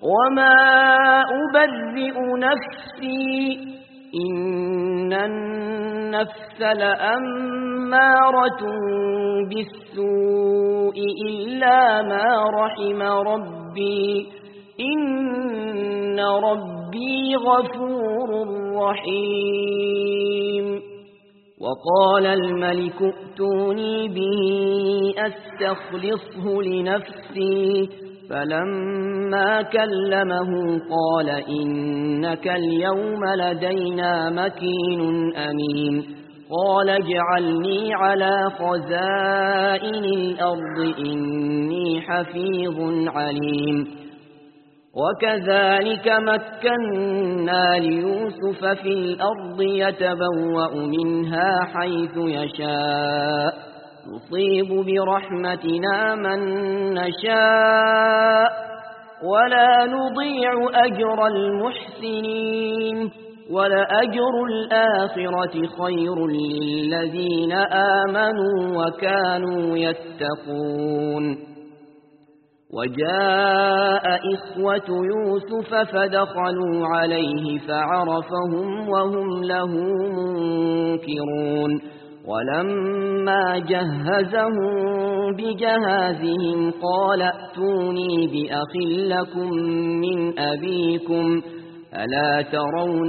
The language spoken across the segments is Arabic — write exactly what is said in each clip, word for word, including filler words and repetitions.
وما أبرئ نفسي إن النفس لأمارة بالسوء إلا ما رحم ربي إن ربي غفور رحيم. وقال الملك ائتوني به أستخلصه لنفسي فلما كلمه قال إنك اليوم لدينا مكين أمين. قال اجعلني على خزائن الأرض إني حفيظ عليم. وكذلك مكنا ليوسف في الأرض يتبوأ منها حيث يشاء نصيب برحمتنا من نشاء ولا نضيع أجر المحسنين ولأجر الآخرة خير للذين آمنوا وكانوا يتقون. وجاء إخوة يوسف فدخلوا عليه فعرفهم وهم له منكرون. ولما جهزهم بجهازهم قال ائتوني بأخ لكم من أبيكم ألا ترون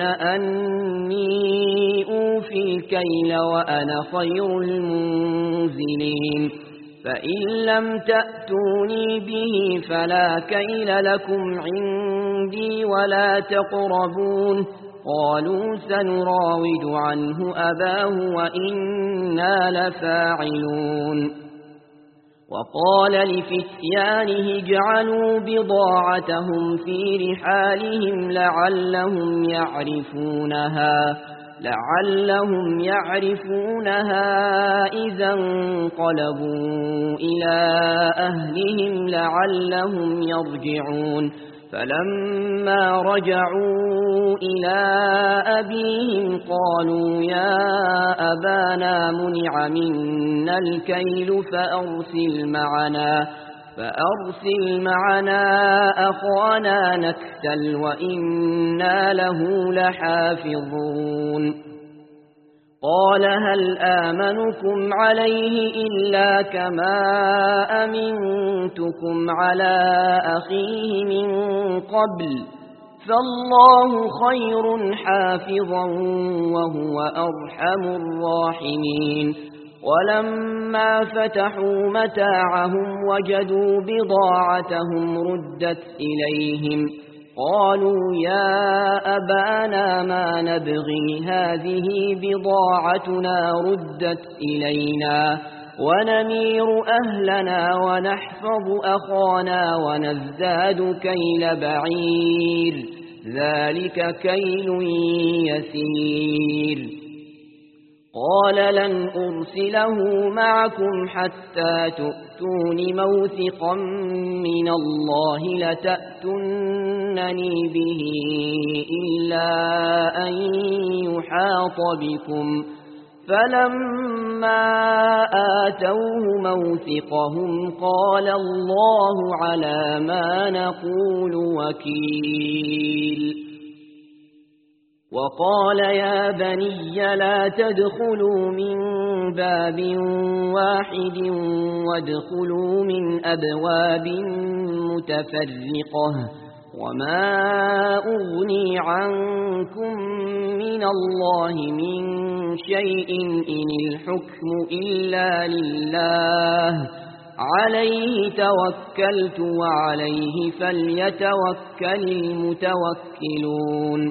أني أوفي الكيل وأنا خير المنزلين. فإن لم تأتوني به فلا كيل لكم عندي ولا تقربون. قالوا سنراود عنه أباه وإنا لفاعلون. وقال لفتيانه اجعلوا بضاعتهم في رحالهم لعلهم يعرفونها لعلهم يعرفونها إذا انقلبوا إلى أهلهم لعلهم يرجعون. فلما رجعوا إلى أبيهم قالوا يا أبانا منع منا الكيل فأرسل معنا فأرسل معنا أخانا نكتل وإنا له لحافظون. قال هل آمنكم عليه إلا كما أمنتكم على أخيه من قبل فالله خير حافظا وهو أرحم الراحمين. ولما فتحوا متاعهم وجدوا بضاعتهم ردت إليهم قالوا يا أبانا ما نبغي هذه بضاعتنا ردت إلينا ونمير أهلنا ونحفظ أخانا ونزداد كيل بعير ذلك كيل يسير. قال لن أرسله معكم حتى تؤتون موثقا من الله لتأتونني به إلا أن يحاط بكم. فلما آتوه موثقهم قال الله على ما نقول وكيل. وقال يا بني لا تدخلوا من باب واحد وادخلوا من أبواب متفرقة وما أغني عنكم من الله من شيء إن الحكم إلا لله عليه توكلت وعليه فليتوكل المتوكلون.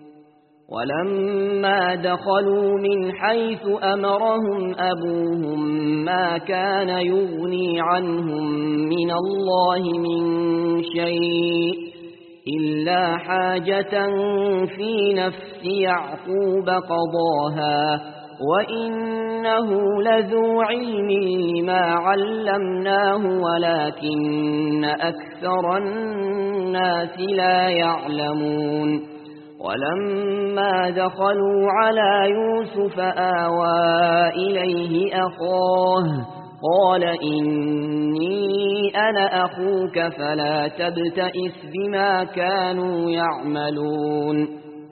ولما دخلوا من حيث أمرهم أبوهم ما كان يغني عنهم من الله من شيء إلا حاجة في نفس يعقوب قضاها وإنه لذو علم لما علمناه ولكن أكثر الناس لا يعلمون. ولما دخلوا على يوسف آوى إليه أخاه قال إني أنا أخوك فلا تبتئس بما كانوا يعملون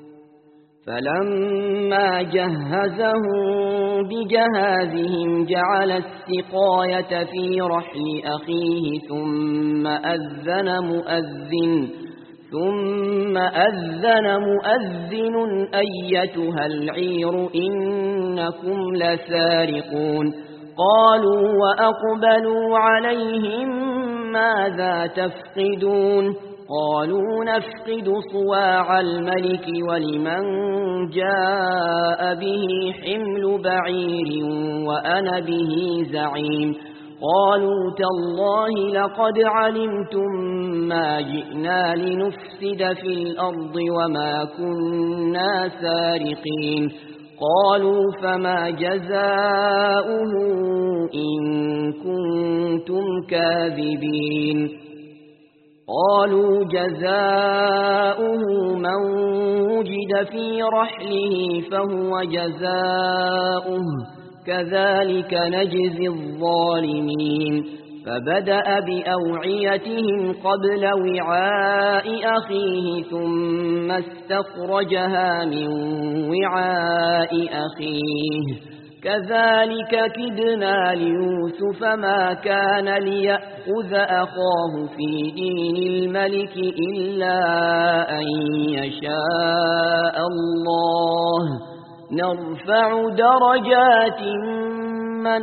فلما جهزهم بجهازهم جعل السقاية في رحل أخيه ثم أذن مؤذن ثم أذن مؤذن أيتها العير إنكم لسارقون قالوا وأقبلوا عليهم ماذا تفقدون قالوا نفقد صواع الملك ولمن جاء به حمل بعير وأنا به زعيم قالوا تالله لقد علمتم ما جئنا لنفسد في الأرض وما كنا سارقين قالوا فما جزاؤه إن كنتم كاذبين قالوا جزاؤه من وجد في رحله فهو جزاؤه كذلك نجزي الظالمين فبدأ بأوعيتهم قبل وعاء أخيه ثم استخرجها من وعاء أخيه كذلك كدنا ليوسف ما كان ليأخذ أخاه في دين الملك إلا أن يشاء الله نرفع درجات من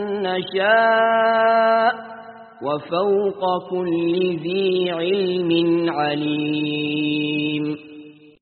نشاء وفوق كل ذي علم عليم